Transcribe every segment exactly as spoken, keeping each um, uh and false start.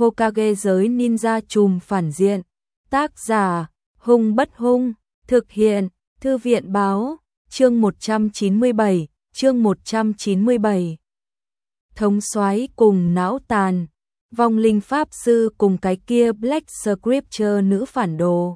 Hokage giới ninja trùm phản diện. Tác giả, Hung Bất Hung, thực hiện, Thư viện báo, chương một trăm chín mươi bảy, chương một trăm chín mươi bảy. Thống soái cùng não tàn, vong linh pháp sư cùng cái kia Black Scripture nữ phản đồ.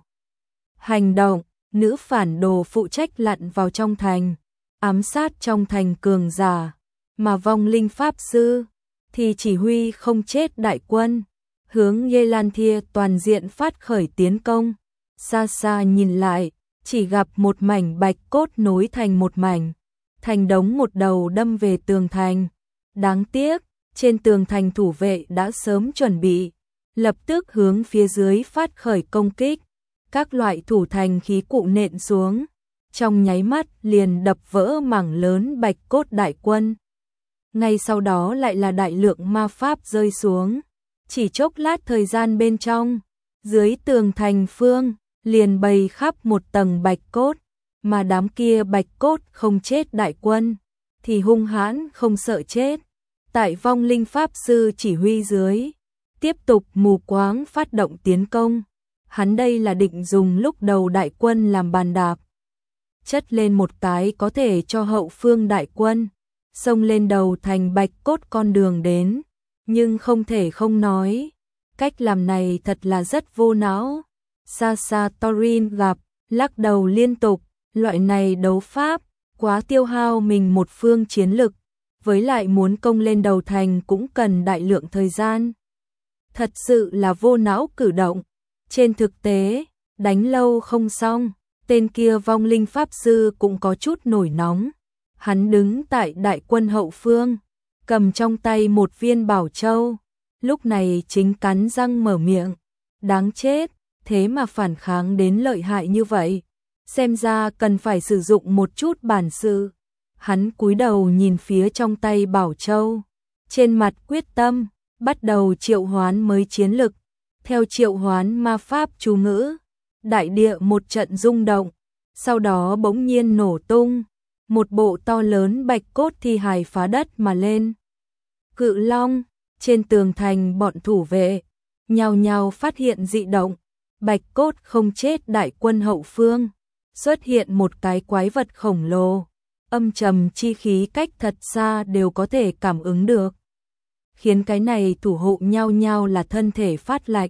Hành động, nữ phản đồ phụ trách lặn vào trong thành, ám sát trong thành cường giả, mà vong linh pháp sư thì chỉ huy không chết đại quân, hướng Yelantia toàn diện phát khởi tiến công. Xa xa nhìn lại, chỉ gặp một mảnh bạch cốt nối thành một mảnh, thành đống một đầu đâm về tường thành. Đáng tiếc, trên tường thành thủ vệ đã sớm chuẩn bị, lập tức hướng phía dưới phát khởi công kích. Các loại thủ thành khí cụ nện xuống, trong nháy mắt liền đập vỡ mảng lớn bạch cốt đại quân. Ngay sau đó lại là đại lượng ma pháp rơi xuống, chỉ chốc lát thời gian bên trong, dưới tường thành phương liền bày khắp một tầng bạch cốt, mà đám kia bạch cốt không chết đại quân thì hung hãn không sợ chết. Tại vong linh pháp sư chỉ huy dưới, tiếp tục mù quáng phát động tiến công. Hắn đây là định dùng lúc đầu đại quân làm bàn đạp, chất lên một cái có thể cho hậu phương đại quân xông lên đầu thành bạch cốt con đường đến. Nhưng không thể không nói, cách làm này thật là rất vô não. Xa xa Thorin gặp, lắc đầu liên tục, loại này đấu pháp quá tiêu hao mình một phương chiến lực, với lại muốn công lên đầu thành cũng cần đại lượng thời gian. Thật sự là vô não cử động. Trên thực tế, đánh lâu không xong, tên kia vong linh pháp sư cũng có chút nổi nóng. Hắn đứng tại đại quân hậu phương, cầm trong tay một viên bảo châu, lúc này chính cắn răng mở miệng. Đáng chết, thế mà phản kháng đến lợi hại như vậy, xem ra cần phải sử dụng một chút bản sự. Hắn cúi đầu nhìn phía trong tay bảo châu, trên mặt quyết tâm, bắt đầu triệu hoán mới chiến lực. Theo triệu hoán ma pháp chú ngữ, đại địa một trận rung động, sau đó bỗng nhiên nổ tung, một bộ to lớn bạch cốt thi hài phá đất mà lên. Cự long, trên tường thành bọn thủ vệ, nhao nhao phát hiện dị động, bạch cốt không chết đại quân hậu phương, xuất hiện một cái quái vật khổng lồ, âm trầm chi khí cách thật xa đều có thể cảm ứng được, khiến cái này thủ hộ nhao nhao là thân thể phát lạnh,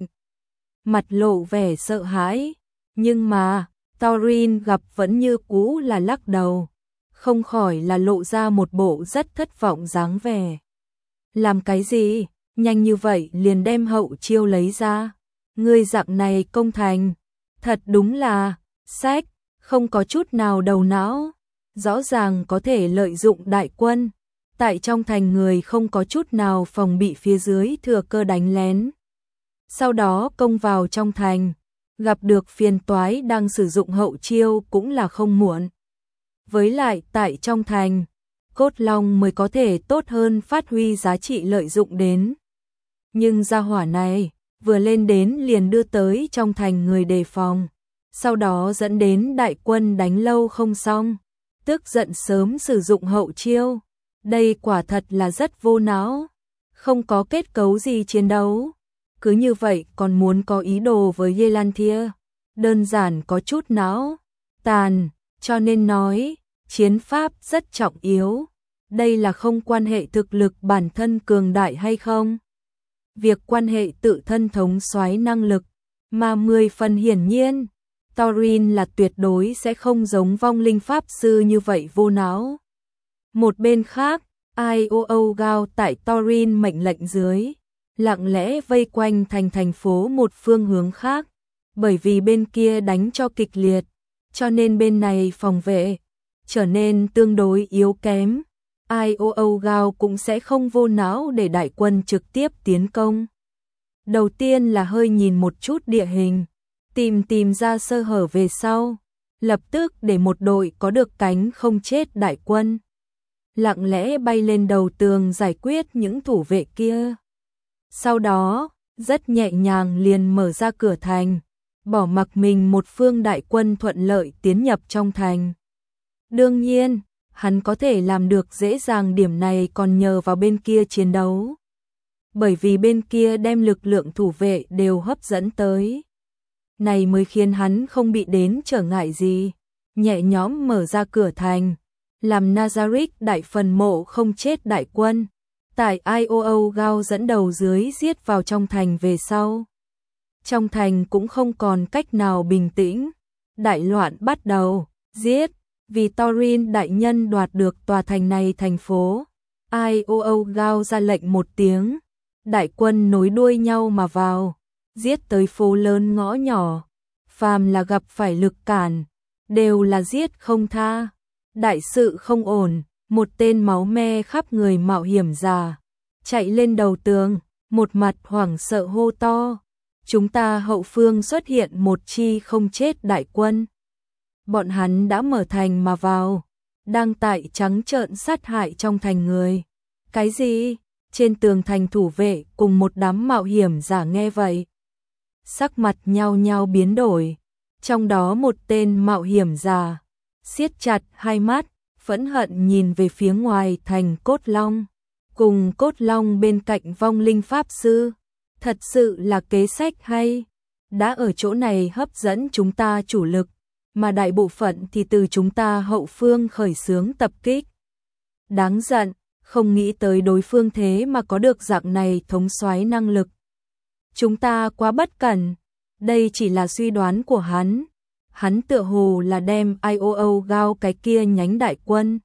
mặt lộ vẻ sợ hãi. Nhưng mà Thorin gặp vẫn như cũ là lắc đầu, không khỏi là lộ ra một bộ rất thất vọng dáng vẻ. Làm cái gì, nhanh như vậy liền đem hậu chiêu lấy ra, ngươi dạng này công thành, thật đúng là sách, không có chút nào đầu não. Rõ ràng có thể lợi dụng đại quân, tại trong thành người không có chút nào phòng bị phía dưới thừa cơ đánh lén. Sau đó công vào trong thành, gặp được phiền toái đang sử dụng hậu chiêu cũng là không muộn. Với lại tại trong thành, cốt long mới có thể tốt hơn phát huy giá trị lợi dụng đến. Nhưng gia hỏa này, vừa lên đến liền đưa tới trong thành người đề phòng, sau đó dẫn đến đại quân đánh lâu không xong, tức giận sớm sử dụng hậu chiêu. Đây quả thật là rất vô não, không có kết cấu gì chiến đấu. Cứ như vậy còn muốn có ý đồ với Yelantia, đơn giản có chút não tàn, cho nên nói, chiến pháp rất trọng yếu. Đây là không quan hệ thực lực bản thân cường đại hay không, việc quan hệ tự thân thống soái năng lực, mà mười phần hiển nhiên, Thorin là tuyệt đối sẽ không giống vong linh pháp sư như vậy vô não. Một bên khác, i o o Gao tại Thorin mệnh lệnh dưới, lặng lẽ vây quanh thành thành phố một phương hướng khác, bởi vì bên kia đánh cho kịch liệt, cho nên bên này phòng vệ trở nên tương đối yếu kém. i o o Gao cũng sẽ không vô não để đại quân trực tiếp tiến công. Đầu tiên là hơi nhìn một chút địa hình, tìm tìm ra sơ hở về sau, lập tức để một đội có được cánh không chết đại quân lặng lẽ bay lên đầu tường giải quyết những thủ vệ kia. Sau đó, rất nhẹ nhàng liền mở ra cửa thành, bỏ mặc mình một phương đại quân thuận lợi tiến nhập trong thành. Đương nhiên, hắn có thể làm được dễ dàng điểm này còn nhờ vào bên kia chiến đấu. bởi vì bên kia đem lực lượng thủ vệ đều hấp dẫn tới. Này mới khiến hắn không bị đến trở ngại gì, nhẹ nhõm mở ra cửa thành, làm Nazarick đại phần mộ không chết đại quân. Tại i o o Gao dẫn đầu dưới giết vào trong thành về sau. Trong thành cũng không còn cách nào bình tĩnh, đại loạn bắt đầu, giết, vì Thorin đại nhân đoạt được tòa thành này thành phố. i o o Gao ra lệnh một tiếng, đại quân nối đuôi nhau mà vào, giết tới phố lớn ngõ nhỏ, phàm là gặp phải lực cản, đều là giết không tha. Đại sự không ổn, một tên máu me khắp người mạo hiểm giả chạy lên đầu tường, một mặt hoảng sợ hô to, chúng ta hậu phương xuất hiện một chi không chết đại quân. Bọn hắn đã mở thành mà vào, đang tại trắng trợn sát hại trong thành người. Cái gì? Trên tường thành thủ vệ cùng một đám mạo hiểm giả nghe vậy, sắc mặt nhao nhao biến đổi, trong đó một tên mạo hiểm giả siết chặt hai mắt, phẫn hận nhìn về phía ngoài thành Cốt Long, cùng Cốt Long bên cạnh vong linh pháp sư. Thật sự là kế sách hay, đã ở chỗ này hấp dẫn chúng ta chủ lực, mà đại bộ phận thì từ chúng ta hậu phương khởi xướng tập kích. Đáng giận, không nghĩ tới đối phương thế mà có được dạng này thống soái năng lực. Chúng ta quá bất cẩn, đây chỉ là suy đoán của hắn. Hắn tựa hồ là đem i o o Gao cái kia nhánh đại quân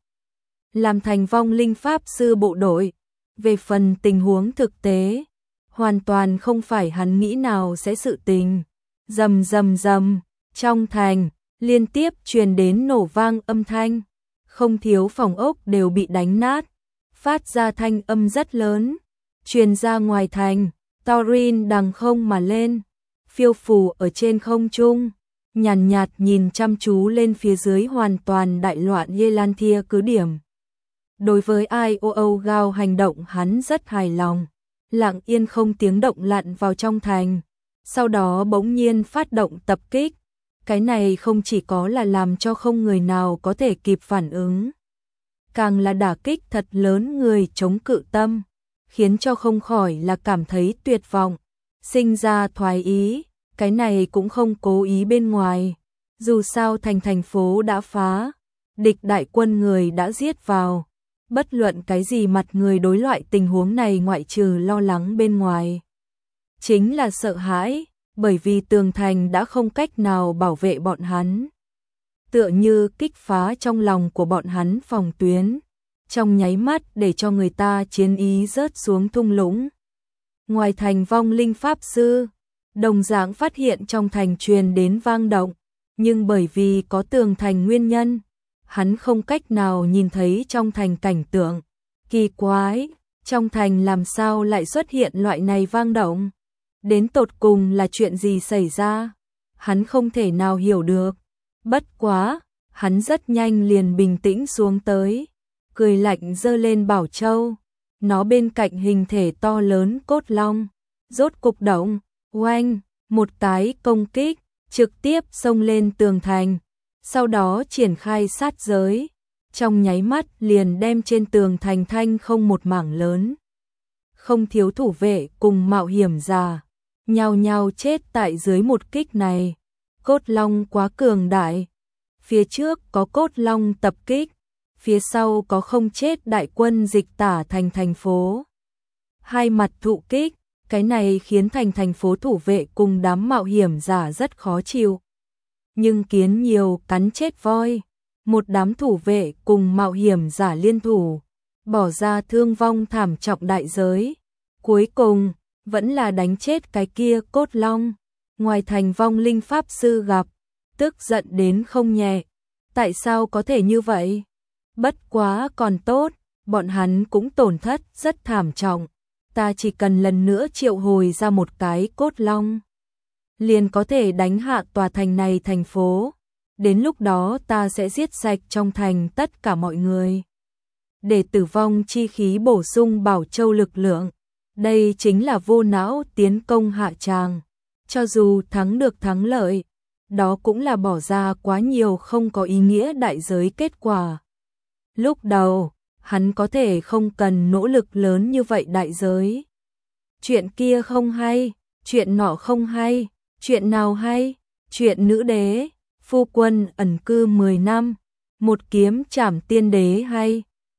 làm thành vong linh pháp sư bộ đội. Về phần tình huống thực tế, hoàn toàn không phải hắn nghĩ nào sẽ sự tình. Rầm rầm rầm, trong thành liên tiếp truyền đến nổ vang âm thanh, không thiếu phòng ốc đều bị đánh nát, phát ra thanh âm rất lớn, truyền ra ngoài thành. Thorin đằng không mà lên, phiêu phù ở trên không trung, nhàn nhạt, nhạt nhìn chăm chú lên phía dưới hoàn toàn đại loạn Yelantia cứ điểm. Đối với i o o Gao hành động hắn rất hài lòng, lặng yên không tiếng động lặn vào trong thành, sau đó bỗng nhiên phát động tập kích. Cái này không chỉ có là làm cho không người nào có thể kịp phản ứng, càng là đả kích thật lớn người chống cự tâm, khiến cho không khỏi là cảm thấy tuyệt vọng, sinh ra thoái ý. Cái này cũng không cố ý bên ngoài, dù sao thành thành phố đã phá, địch đại quân người đã giết vào, bất luận cái gì mặt người đối loại tình huống này ngoại trừ lo lắng bên ngoài, chính là sợ hãi, bởi vì tường thành đã không cách nào bảo vệ bọn hắn. Tựa như kích phá trong lòng của bọn hắn phòng tuyến, trong nháy mắt để cho người ta chiến ý rớt xuống thung lũng. Ngoài thành vong linh pháp sư, đồng dạng phát hiện trong thành truyền đến vang động, nhưng bởi vì có tường thành nguyên nhân, hắn không cách nào nhìn thấy trong thành cảnh tượng. Kỳ quái, trong thành làm sao lại xuất hiện loại này vang động? Đến tột cùng là chuyện gì xảy ra? Hắn không thể nào hiểu được. Bất quá, hắn rất nhanh liền bình tĩnh xuống tới, cười lạnh giơ lên bảo châu, nó bên cạnh hình thể to lớn Cốt Long, rốt cục động, oanh, một cái công kích, trực tiếp xông lên tường thành, sau đó triển khai sát giới, trong nháy mắt liền đem trên tường thành thanh không một mảng lớn. Không thiếu thủ vệ cùng mạo hiểm giả, nhao nhao chết tại dưới một kích này. Cốt Long quá cường đại, phía trước có Cốt Long tập kích, phía sau có không chết đại quân dịch tả thành thành phố. Hai mặt thụ kích, cái này khiến thành thành phố thủ vệ cùng đám mạo hiểm giả rất khó chịu. Nhưng kiến nhiều cắn chết voi, một đám thủ vệ cùng mạo hiểm giả liên thủ, bỏ ra thương vong thảm trọng đại giới. Cuối cùng, vẫn là đánh chết cái kia Cốt Long. Ngoài thành vong linh pháp sư gặp, tức giận đến không nhẹ. Tại sao có thể như vậy? Bất quá còn tốt, bọn hắn cũng tổn thất rất thảm trọng. Ta chỉ cần lần nữa triệu hồi ra một cái Cốt Long, liền có thể đánh hạ tòa thành này thành phố. Đến lúc đó ta sẽ giết sạch trong thành tất cả mọi người, để tử vong chi khí bổ sung bảo châu lực lượng. Đây chính là vô não tiến công hạ tràng. Cho dù thắng được thắng lợi, đó cũng là bỏ ra quá nhiều không có ý nghĩa đại giới kết quả. Lúc đầu, hắn có thể không cần nỗ lực lớn như vậy đại giới. chuyện kia không hay, chuyện nọ không hay, chuyện nào hay, chuyện nữ đế, phu quân ẩn cư mười năm, một kiếm trảm tiên đế hay,